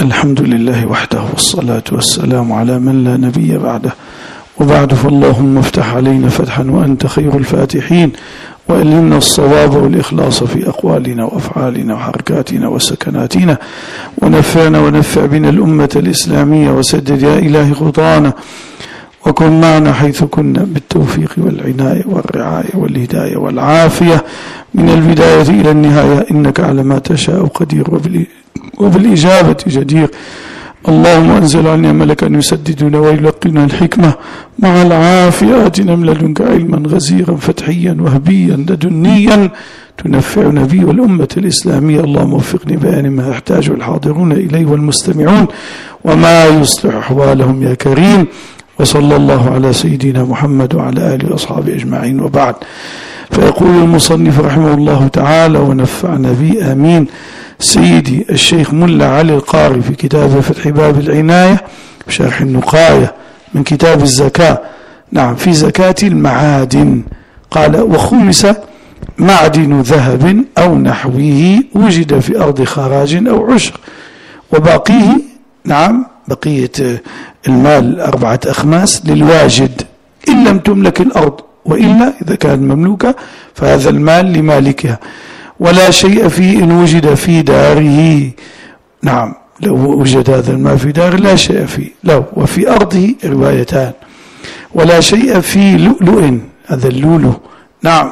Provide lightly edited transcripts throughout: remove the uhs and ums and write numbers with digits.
الحمد لله وحده والصلاة والسلام على من لا نبي بعده، وبعد فاللهم افتح علينا فتحا وأنت خير الفاتحين، وألهمنا الصواب والإخلاص في أقوالنا وأفعالنا وحركاتنا وسكناتنا، ونفعنا ونفع بنا الأمة الإسلامية، وسدد يا إلهي خطانا، وكن معنا حيث كنا بالتوفيق والعناية والرعاية والهداية والعافية من البداية إلى النهاية، إنك على ما تشاء قدير وبالإجابة جدير. اللهم أنزل عنا ملكا يسددنا ويلقنا الحكمة مع العافية، آتنا من لدنك علما غزيرا فتحيا وهبيا لدنيا تنفعنا به والأمة الإسلامية. اللهم وفقني بيان ما يحتاج الحاضرون إليه والمستمعون وما يصلح أحوالهم يا كريم. وصلى الله على سيدنا محمد وعلى آله وأصحابه أجمعين، وبعد. فيقول المصنف رحمه الله تعالى ونفعنا به آمين سيدي الشيخ ملا علي القاري في كتاب فتح باب العناية بشرح النقاية من كتاب الزكاة، نعم، في زكاة المعادن، قال: وخمس معدن ذهب أو نحوه وجد في أرض خراج أو عشر، وباقيه، نعم، بقية المال 4 أخماس للواجد إن لم تملك الأرض، وإلا إذا كان مملوكة فهذا المال لمالكها، ولا شيء فيه إن وجد في داره، نعم، لو وجد هذا المال في داره لا شيء فيه، لو وفي أرضه روايتان، ولا شيء في لؤلؤ، هذا اللولو، نعم،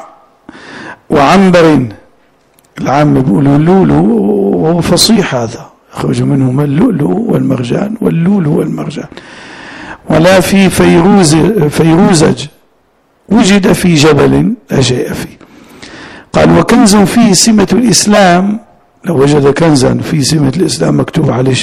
وعنبر، العام بيقولوا اللولو وهو فصيح، هذا يخرج منهما اللؤلؤ والمرجان واللولو والمرجان، ولا في فيروزج وجد في جبل لا شيء فيه. قال: وكنز فيه سمة الإسلام، لو وجد كنزا في سمة الإسلام مكتوب عليه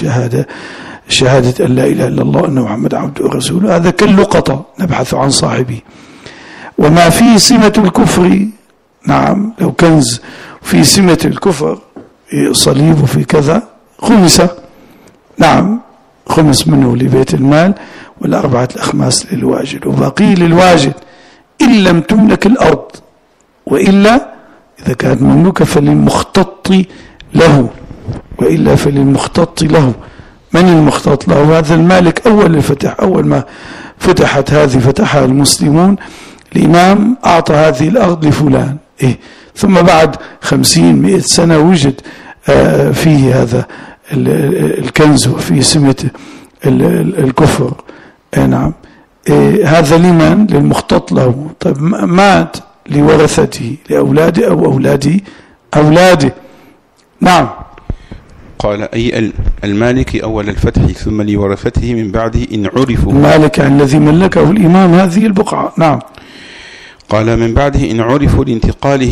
شهادة أن لا إله إلا الله أن محمد عبده ورسوله، هذا كاللقطة نبحث عن صاحبه. وما فيه سمة الكفر، نعم، لو كنز في سمة الكفر، صليب وفي كذا، خمسة، نعم، خمس منه لبيت المال، والأربعة الأخماس للواجد، وباقي للواجد إن لم تملك الأرض، وإلا إذا كانت مملوكة فللمختط له، وإلا فللمختط له. من المختط له؟ هذا المالك أول الفتح، أول ما فتحت هذه فتحها المسلمون، الإمام أعطى هذه الأرض لفلان، ثم بعد 50-100 سنة وجد فيه هذا الكنز وفيه سمة الكفر، نعم، هذا لمن؟ للمختط له. طيب مات لورثته، لأولاده أو أولاده، نعم. قال: أي المالك أول الفتح ثم لورثته من بعده إن عرفوا، المالك يعني الذي ملكه الإمام هذه البقعة، نعم. قال: من بعده إن عرفوا لانتقاله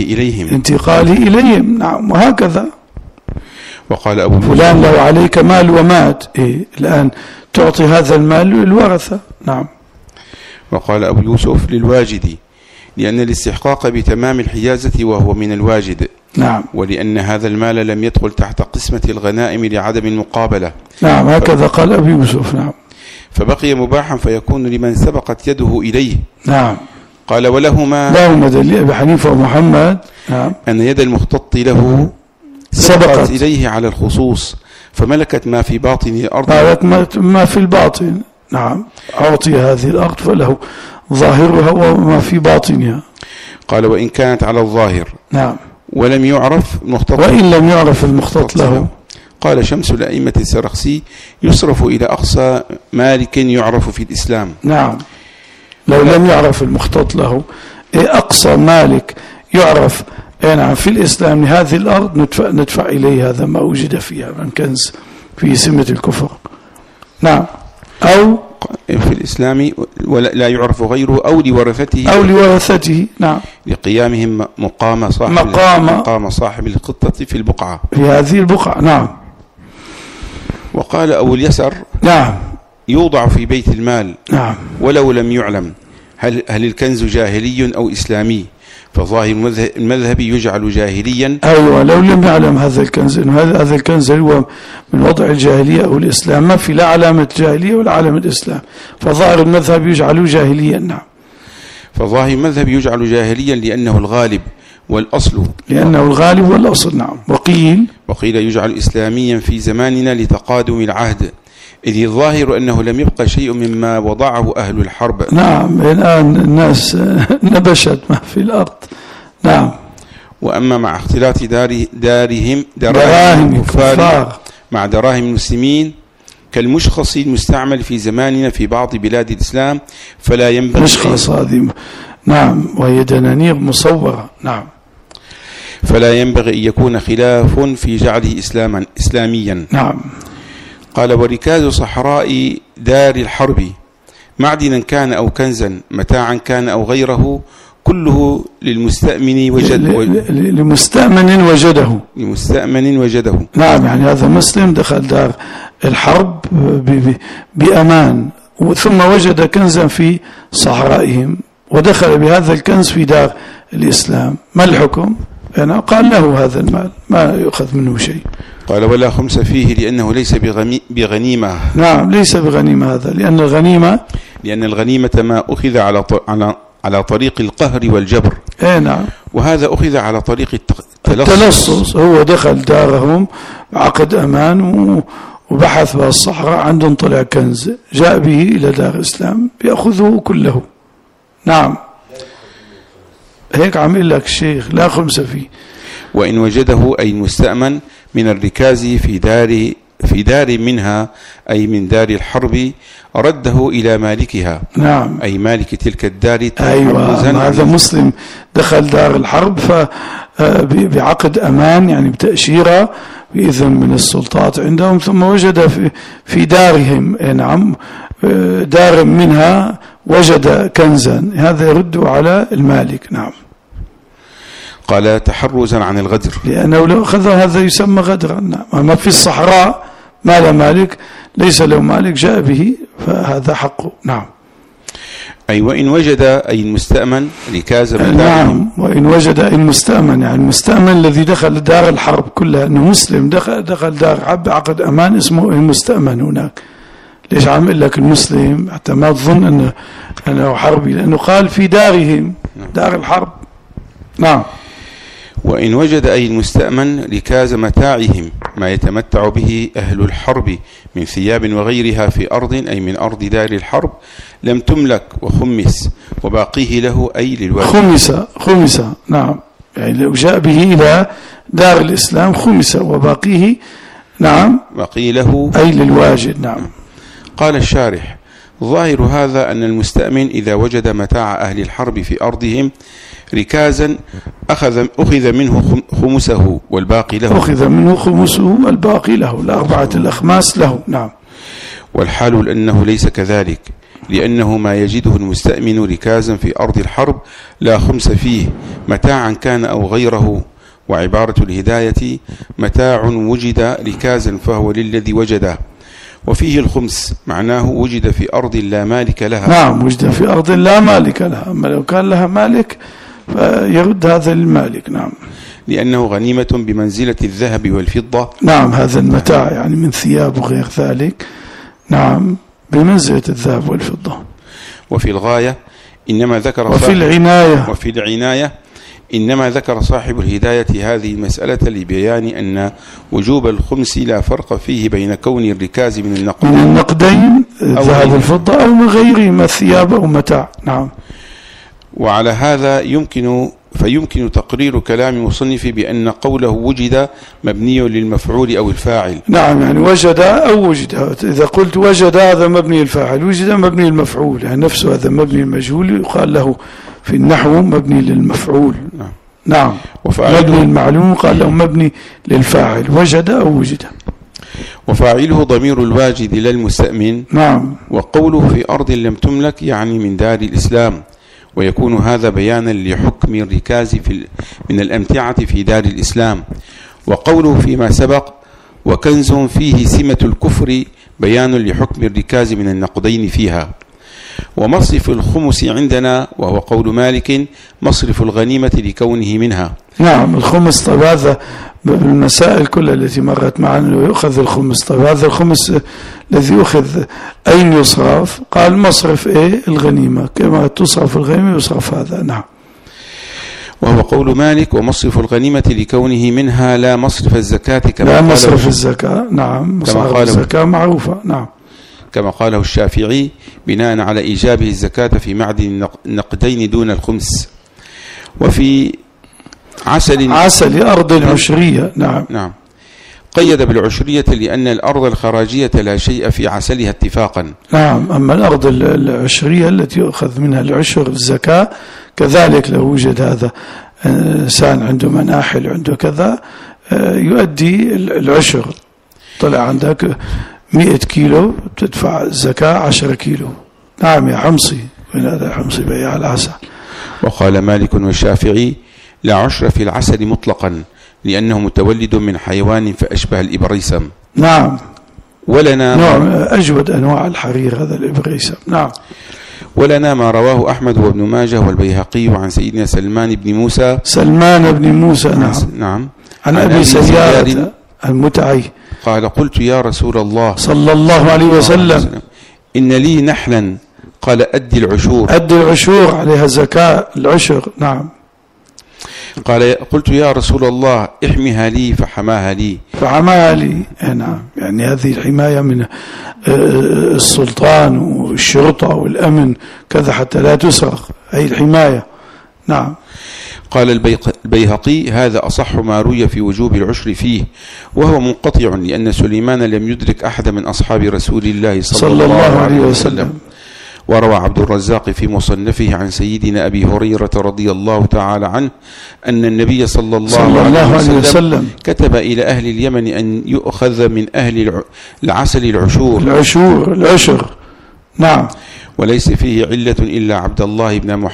إليهم، نعم، وهكذا. وقال أبو فلان لو عليك مال ومات، الآن تعطي هذا المال للورثة، نعم. وقال أبو يوسف: للواجد، لأن الاستحقاق بتمام الحيازة وهو من الواجد، نعم، ولأن هذا المال لم يدخل تحت قسمة الغنائم لعدم المقابلة، نعم، هكذا قال أبو يوسف، نعم. فبقي مباحا فيكون لمن سبقت يده إليه، نعم. قال: ولهما دليل أبي حنيفة ومحمد، نعم، أن يد المختط له سبقت إليه على الخصوص، فملكت ما في باطن الأرض، ما في الباطن، نعم، أعطي هذه الأرض فله ظاهرها وما في باطنها. قال: وإن كانت على الظاهر، نعم، ولم يعرف المختط، وإن لم يعرف المختط له. قال شمس الأئمة السرخسي: يصرف إلى أقصى مالك يعرف في الإسلام، نعم، لو لم يعرف المختط له، أقصى مالك يعرف، نعم، في الإسلام لهذه الأرض ندفع إليه هذا ما وجد فيها من كنز في سمة الكفر، نعم، أو في الإسلام ولا يعرف غيره، أو لورثته، نعم، لقيامهم مقام صاحب القطة في البقعة، في هذه البقعة، نعم. وقال أبو اليسر: نعم، يوضع في بيت المال، نعم، ولو لم يعلم هل الكنز جاهلي أو إسلامي، فظاهر المذهب يجعل جاهليا. أيوة، لو لم يعلم هذا الكنز إنه هذا الكنز هو من وضع الجاهلية أو الإسلام، ما في لا علامة جاهلية ولا علامة الإسلام، فظاهر المذهب يجعل جاهليا، نعم. فظاهر المذهب يجعل جاهليا لأنه الغالب، والأصل لأنه الغالب والأصل. نعم. وقيل يجعل إسلاميا في زماننا لتقادم العهد، إذ الظاهر أنه لم يبقى شيء مما وضعه أهل الحرب. نعم. الآن الناس نبشت ما في الأرض. نعم. وأما مع اختلاط دراهم الكفار مع دراهم المسلمين كالمشخص المستعمل في زماننا في بعض بلاد الإسلام فلا ينبغي مشخص هذه. نعم. وهي دنانير مصورة. نعم. فلا ينبغي أن يكون خلاف في جعله إسلاميا. نعم. قال: وركاز صحراء دار الحرب معدنا كان أو كنزا متاعا كان أو غيره كله للمستأمن لمستأمن وجده. نعم. يعني هذا مسلم دخل دار الحرب بأمان ثم وجد كنزا في صحرائهم ودخل بهذا الكنز في دار الإسلام، ما الحكم؟ يعني قال له هذا المال ما يؤخذ منه شيء. قال: ولا خمس فيه لأنه ليس بغنيمة. نعم. ليس بغنيمة هذا، لأن الغنيمة ما أخذ على طريق القهر والجبر. نعم. وهذا أخذ على طريق التلصص. هو دخل دارهم عقد أمان وبحث بالصحراء، عندهم طلع كنز، جاء به إلى دار الإسلام يأخذه كله. نعم. هيك عمل لك الشيخ: لا خمس فيه. وإن وجده أي المستأمن من الركاز في دار منها أي من دار الحرب رده إلى مالكها. نعم. أي مالك تلك الدار. أيوة. هذا مسلم دخل دار الحرب بعقد أمان، يعني بتأشيرة بإذن من السلطات عندهم، ثم وجد في دارهم نعم دار منها وجد كنزا، هذا يرد على المالك. نعم. قال: تحرزا عن الغدر، لأنه لو أخذ هذا يسمى غدرا. نعم. ما في الصحراء ما له مالك، ليس له مالك، جاء به فهذا حقه. نعم. أي وإن وجد أي المستأمن ركاز متاع. نعم. وإن وجد أي المستأمن، يعني المستأمن الذي دخل دار الحرب كلها، أنه مسلم دخل دار عقد أمان اسمه المستأمن هناك. ليش عامل لك المسلم حتى ما تظن أنه حربي، لأنه قال في دارهم دار الحرب. نعم. وإن وجد أي المستأمن ركاز متاعهم ما يتمتع به أهل الحرب من ثياب وغيرها في أرض أي من أرض دار الحرب لم تملك وخمس وباقيه له أي للواجد. خمس. نعم. يعني لو جاء به إلى دار الإسلام خمس وباقيه. نعم. باقيه له أي للواجد. نعم. قال الشارح: ظاهر هذا أن المستأمن إذا وجد متاع أهل الحرب في أرضهم ركازا أخذ منه خمسه والباقي له. أخذ منه خمسه والباقي له، الأربعة الأخماس له. نعم. والحال أنه ليس كذلك، لأنه ما يجده المستأمن ركازا في أرض الحرب لا خمس فيه متاعا كان أو غيره. وعبارة الهداية: متاع وجد ركازا فهو للذي وجده، وفيه الخمس معناه وجد في أرض لا مالك لها. نعم. وجد في أرض لا مالك لها، أما لو كان لها مالك فيرد هذا للمالك. نعم. لأنه غنيمة بمنزلة الذهب والفضة. نعم. هذا المتاع يعني من ثياب وغير ذلك. نعم. بمنزلة الذهب والفضة. وفي الغاية إنما ذكر وفي العناية إنما ذكر صاحب الهداية هذه المسألة لبيان أن وجوب الخمس لا فرق فيه بين كون الركاز من النقدين الذهب والفضة أو من غيرهما الثياب أو متاع. نعم. وعلى هذا فيمكن تقرير كلام المصنف بأن قوله وجد مبني للمفعول أو الفاعل. نعم. يعني وجد أو وجد، إذا قلت وجد هذا مبني الفاعل، وجد مبني المفعول، يعني نفسه هذا مبني المجهول يقال له في النحو مبني للمفعول. نعم. مبني المعلوم قال له مبني للفاعل، وجد أو وجد. وفاعله ضمير الواجد للمستأمن. نعم. وقوله في أرض لم تملك يعني من دار الإسلام، ويكون هذا بيانا لحكم الركاز من الأمتعة في دار الإسلام. وقوله فيما سبق: وكنز فيه سمة الكفر بيان لحكم الركاز من النقدين فيها. ومصرف الخمس عندنا وهو قول مالك مصرف الغنيمة لكونه منها. نعم. الخمس. طيب هذا بالمسائل كلها التي مرت معنا يؤخذ الخمس. طيب هذا الخمس الذي يؤخذ أين يصرف؟ قال مصرف الغنيمة، كما تصرف الغنيمة يصرف هذا. نعم. وهو قول مالك: ومصرف الغنيمة لكونه منها لا مصرف الزكاة كما لا مصرف الزكاة. نعم، مصرف الزكاة معروفة. نعم، كما قاله الشافعي بناء على إيجابه الزكاة في معدن النقدين دون الخمس. وفي عسل أرض العشرية. نعم قيد بالعشرية لأن الأرض الخراجية لا شيء في عسلها اتفاقا. نعم، أما الأرض العشرية التي يؤخذ منها العشر الزكاة كذلك لو وجد هذا إنسان عنده مناحل عنده كذا يؤدي العشر. طلع عندك 100 كيلو تدفع الزكاة 10 كيلو. نعم يا حمصي، من هذا حمصي بيع العسل. وقال مالك والشافعي: لا عشر في العسل مطلقا لأنه متولد من حيوان فأشبه الإبريسم. نعم، ولنا نوع أجود أنواع الحرير هذا الإبريسم. نعم. ولنا ما رواه أحمد وابن ماجه والبيهقي عن سيدنا سلمان بن موسى. نعم. عن أبي سيارة المتعي قال: قلت يا رسول الله صلى الله عليه وسلم إن لي نحلا. قال: أدي العشور عليها زكاة العشر. نعم. قال: قلت يا رسول الله احمها لي. فحماها لي. نعم، يعني هذه الحماية من السلطان والشرطة والأمن كذا حتى لا تسرق، أي الحماية. نعم. قال البيهقي: هذا أصح ما روي في وجوب العشر فيه، وهو منقطع لأن سليمان لم يدرك أحد من أصحاب رسول الله صلى الله عليه وسلم. وروى عبد الرزاق في مصنفه عن سيدنا أبي هريرة رضي الله تعالى عنه أن النبي صلى الله عليه وسلم كتب إلى أهل اليمن أن يؤخذ من أهل العسل العشر. نعم. وليس فيه علة إلا عبد الله بن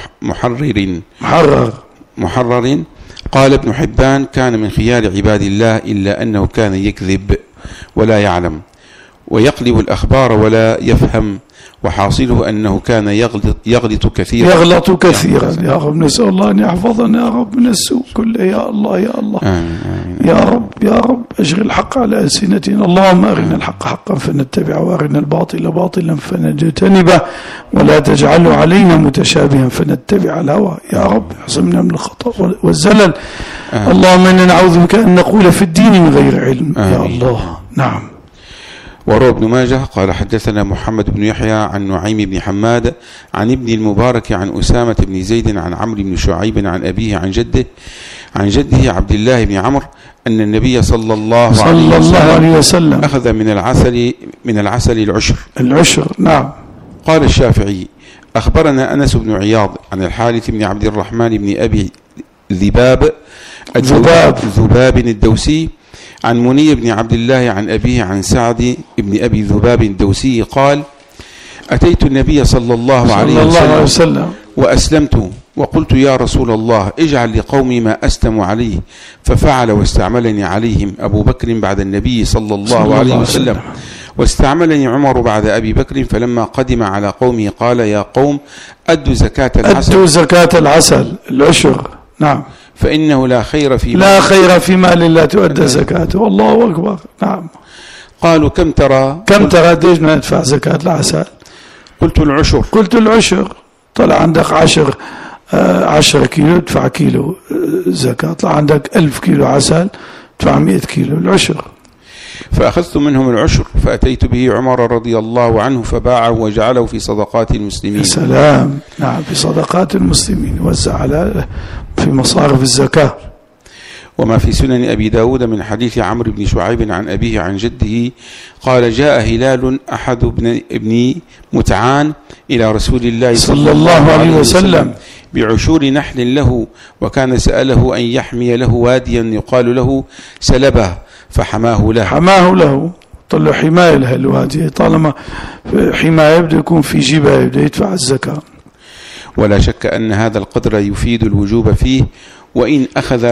محرر. قال ابن حبان: كان من خيار عباد الله إلا أنه كان يكذب ولا يعلم ويقلب الأخبار ولا يفهم، وحاصله أنه كان يغلط كثيرا. يا رب، نسأل الله أن يحفظنا يا رب من السوء كله. يا الله يا الله. آمين. يا رب أشغل الحق على ألسنتنا. اللهم أرنا الحق حقا فنتبعه وأرنا الباطل باطلا فنجتنبه ولا تجعله علينا متشابها فنتبع الهوى. يا رب احصمنا من الخطأ والزلل. اللهم إنا نعوذ بك أن نقول في الدين من غير علم. يا الله. نعم. وروى ابن ماجه قال: حدثنا محمد بن يحيى عن نعيم بن حماد عن ابن المبارك عن أسامة بن زيد عن عمرو بن شعيب عن أبيه عن جده عبد الله بن عمرو أن النبي صلى الله عليه وسلم أخذ من العسل العشر. نعم. قال الشافعي: أخبرنا أنس بن عياض عن الحارث بن عبد الرحمن بن أبي ذباب الدوسي عن مني بن عبد الله عن أبيه عن سعد بن أبي ذباب الدوسي قال: أتيت النبي صلى الله عليه وسلم وأسلمت وقلت: يا رسول الله اجعل لقومي ما أسلم عليه. ففعل واستعملني عليهم أبو بكر بعد النبي صلى الله عليه وسلم، واستعملني عمر بعد أبي بكر. فلما قدم على قومه قال: يا قوم أدوا زكاة العسل العشر. نعم. فإنه لا خير في مال لا تؤدى زكاته. الله أكبر. نعم. قالوا: كم ترى ديش ندفع زكاة العسل؟ قلت العشر. طلع عندك 10 كيلو تدفع كيلو زكاة. طلع عندك 1000 كيلو عسل تدفع 100 كيلو العشر. فأخذت منهم العشر فأتيت به عمر رضي الله عنه فباعه وجعله في صدقات المسلمين. سلام. نعم، في صدقات المسلمين وزع على في مصارف الزكاة. وما في سنن أبي داود من حديث عمرو بن شعيب عن أبيه عن جده قال: جاء هلال أحد ابن متعان إلى رسول الله صلى الله عليه وسلم بعشور نحل له، وكان سأله أن يحمي له واديا يقال له سلبه فحماه له. طلع حماية له الوادي. طالما حماية يبدأ يكون في جيبه يبدأ يدفع الزكاة. ولا شك أن هذا القدر يفيد الوجوب فيه، وإن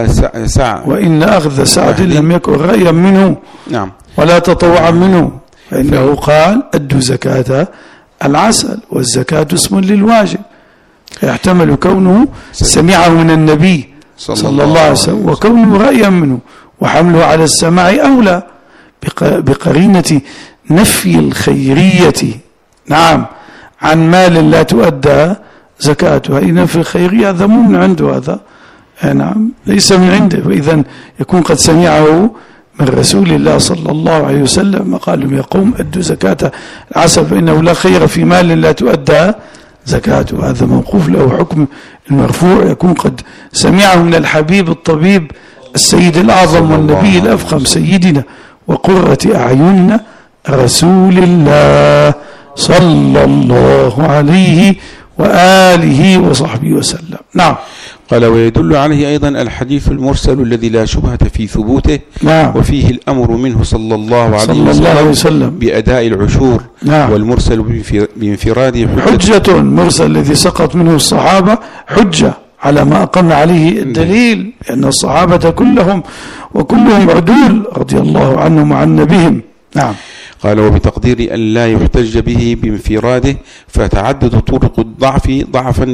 أخذ سعد لم يكن رأيا منه. نعم. ولا تطوعا منه، فإنه قال: أدوا زكاة العسل، والزكاة اسم للواجب، يحتمل كونه سمعه من النبي صلى الله عليه وسلم وكونه رأيا منه، وحمله على السماع أولى بقرينة نفي الخيرية. نعم، عن مال لا تؤدى زكاتها. إن في الخيرية هذا مو من عنده، هذا نعم ليس من عنده، وإذا يكون قد سمعه من رسول الله صلى الله عليه وسلم قال لهم يا قوم أدوا زكاة العسل فإنه لا خير في مال لا تؤدى زكاته. هذا موقوف له حكم المرفوع، يكون قد سمعه من الحبيب الطبيب السيد الأعظم والنبي الأفخم سيدنا وقرة أعيننا رسول الله صلى الله عليه وآله وصحبه وسلم. نعم. قال ويدل عليه أيضا الحديث المرسل الذي لا شبهة في ثبوته، نعم. وفيه الأمر منه صلى الله عليه وسلم بأداء العشور، نعم. والمرسل بانفراده حجة. مرسل الذي سقط منه الصحابة حجة على ما أقمنا عليه الدليل، لأن الصحابة كلهم عدول رضي الله عنهم وعن نبيهم. نعم. قال وبتقدير أن لا يحتج به بانفراده فتعدد طرق الضعف ضعفا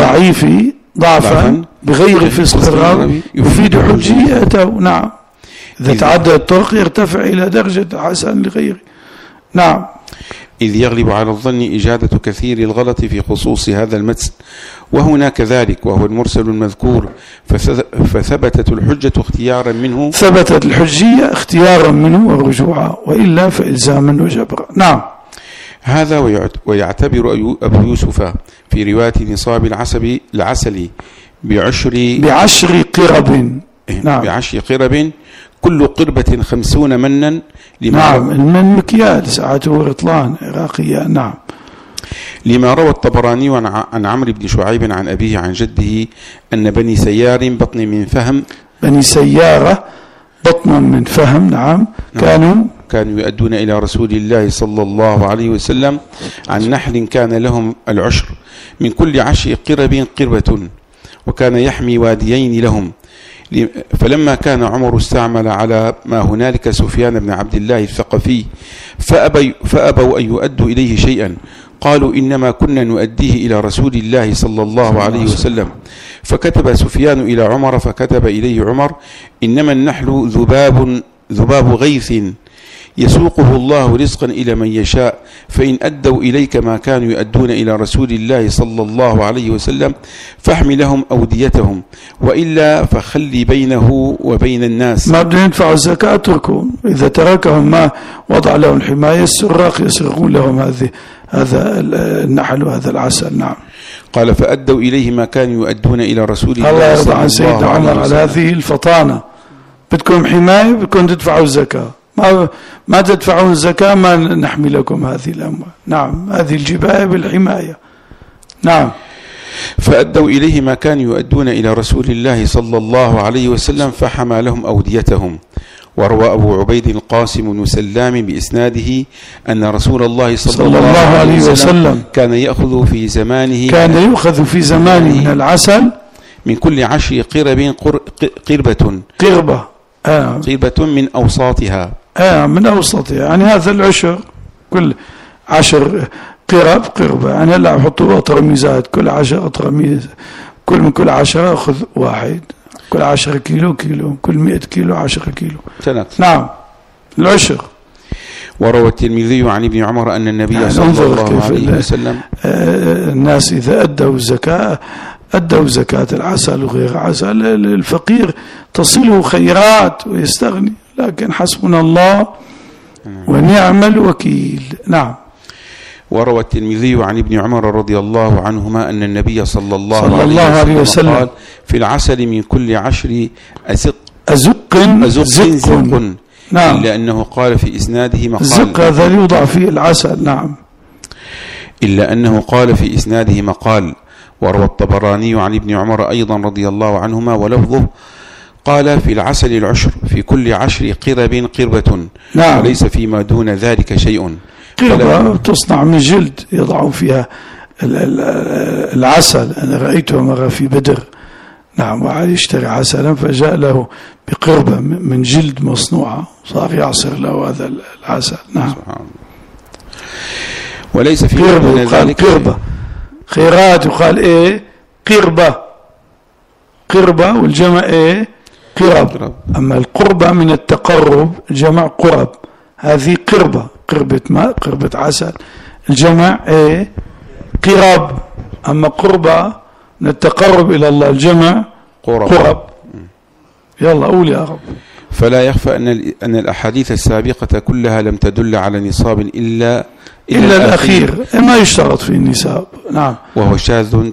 بغير فسق الراوي يفيد حجيته. نعم. إذا تعدد الطرق يرتفع إلى درجة حسن لغيره. نعم. إذ يغلب على الظن إجادة كثير الغلط في خصوص هذا المتن، وهنا كذلك وهو المرسل المذكور، فثبتت الحجة اختيارا منه، ثبتت الحجية اختيارا منه ورجوعا، وإلا فإلزاما وجبرا. نعم. هذا ويعتبر أبو يوسف في رواية نصاب العسل بعشر قرب. نعم. بعشر قرب كل قربة 50 منا. نعم. المن مكيال ساعته رطلان عراقية. نعم. لما روى الطبراني عن عمرو بن شعيب عن أبيه عن جده أن بني سيار بطن من فهم، بني سيارة بطن من فهم. نعم. كانوا يؤدون إلى رسول الله صلى الله عليه وسلم عن نحل كان لهم العشر من كل 10 قرب قربة، وكان يحمي واديين لهم. فلما كان عمر استعمل على ما هنالك سفيان بن عبد الله الثقفي فأبوا أن يؤدوا إليه شيئا، قالوا إنما كنا نؤديه إلى رسول الله صلى الله عليه وسلم. فكتب سفيان إلى عمر فكتب إليه عمر إنما النحل ذباب غيث يسوقه الله رزقا إلى من يشاء، فإن أدوا إليك ما كانوا يؤدون إلى رسول الله صلى الله عليه وسلم فاحمي لهم أوديتهم، وإلا فخلي بينه وبين الناس. ما بدهم يدفعوا الزكاة اتركون، إذا تركهم ما وضع لهم الحماية السراق يسرقون لهم هذا النحل وهذا العسل. نعم. قال فأدوا إليه ما كانوا يؤدون إلى رسول الله. الله يرضى عن سيدنا عمر على هذه الفطانة. بدكم حماية بدكم تدفعوا الزكاة، ما تدفعون الزكاة ما نحمي لكم هذه الأموال. نعم. هذه الجباية بالحماية. نعم. فأدوا إليه ما كانوا يؤدون إلى رسول الله صلى الله عليه وسلم فحمى لهم أوديتهم. وروى أبو عبيد القاسم بن سلام بإسناده أن رسول الله صلى الله عليه وسلم كان يأخذ في زمانه من العسل من كل 10 قرب قربة من أوساطها. من أوسطها، يعني هذا العشر كل 10 قربة، يعني لا يحطوا ترميزات، كل 10 ترميز، من كل 10 أخذ واحد، كل 10 كيلو، كل 100 كيلو 10 كيلو. نعم. العشر. وروى الترمذي عن ابن عمر أن النبي صلى الله عليه وسلم الناس إذا أدوا زكاة العسل وغير عسل الفقير تصله خيرات ويستغني، لكن حسبنا الله ونعم الوكيل. نعم. وروى الترمذي عن ابن عمر رضي الله عنهما أن النبي صلى الله عليه وسلم قال في العسل من كل 10 أزق. نعم. إلا أنه قال في إسناده مقال. الزق هذا يوضع فيه العسل. نعم. إلا أنه قال في إسناده مقال. وروى الطبراني عن ابن عمر أيضا رضي الله عنهما ولفظه قال في العسل العشر في كل 10 قربة. نعم. وليس فيما دون ذلك شيء. قربة تصنع من جلد يضعون فيها العسل. أنا رأيته مرة في بدر. نعم. وعلي يشتري عسلا فجاء له بقربة من جلد مصنوعة، صار يعصر له هذا العسل. نعم. وليس فيما دون ذلك قربة خيرات. يقال إيه قربة والجمع إيه قرب. أما القربة من التقرب جمع قرب، هذه قربة ماء، قربة عسل، الجمع قرب. أما قربة من التقرب إلى الله الجمع قرب. يلا قول يا رب. فلا يخفى أن الأحاديث السابقة كلها لم تدل على نصاب إلا الأخير ما يشترط في النساب. نعم. وهو شاذ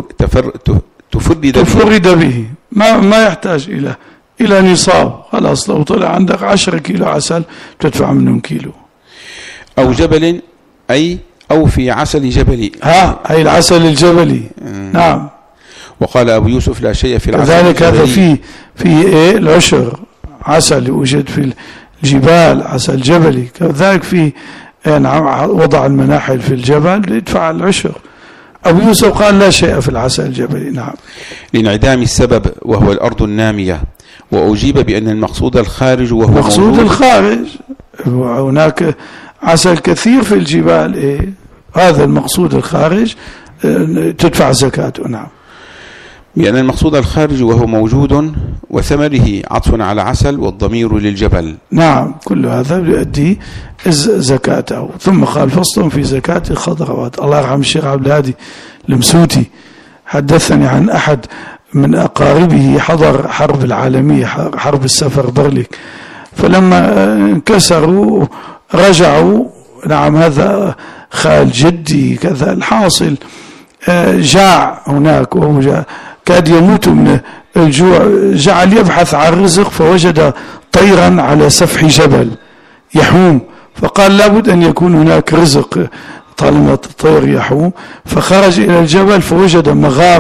تفرد به ما يحتاج إلى نصاب. خلاص لو طلع عندك 10 كيلو عسل تدفع منهم كيلو. أو جبل أو في عسل جبلي. أي العسل الجبلي. نعم. وقال أبو يوسف لا شيء في العسل كذلك هذا في العشر عسل يوجد في الجبال عسل جبلي. كذلك في وضع المناحل في الجبل يدفع العشر. أبو يوسف قال لا شيء في العسل الجبلي. نعم. لانعدام السبب وهو الأرض النامية. وأجيب بأن المقصود الخارج وهو مقصود الخارج. هناك عسل كثير في الجبال هذا المقصود الخارج تدفع زكاته. نعم. بأن المقصود الخارج وهو موجود وثمره عطف على عسل والضمير للجبل. نعم. كل هذا يؤدي زكاته. ثم قال فصل في زكاة الخضروات. الله يرحم الشيخ عبد الهادي المسوتي حدثني عن أحد من أقاربه حضر حرب العالمية حرب السفر برليك، فلما انكسروا رجعوا. نعم. هذا خال جدي كذا. الحاصل جاع هناك وهو كاد يموت من الجوع. جعل يبحث عن رزق فوجد طيرا على سفح جبل يحوم، فقال لابد أن يكون هناك رزق طالما الطير يحوم. فخرج إلى الجبل فوجد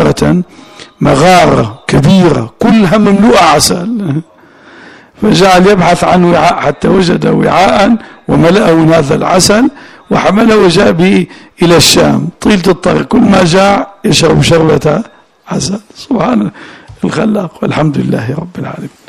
مغارة كبيرة كلها مملوءة عسل، فجعل يبحث عن وعاء حتى وجد وعاء وملأه من هذا العسل وحمله وجاء به إلى الشام. طيلة الطريق كل ما جاء يشرب شربة عسل. سبحان الخلاق والحمد لله رب العالمين.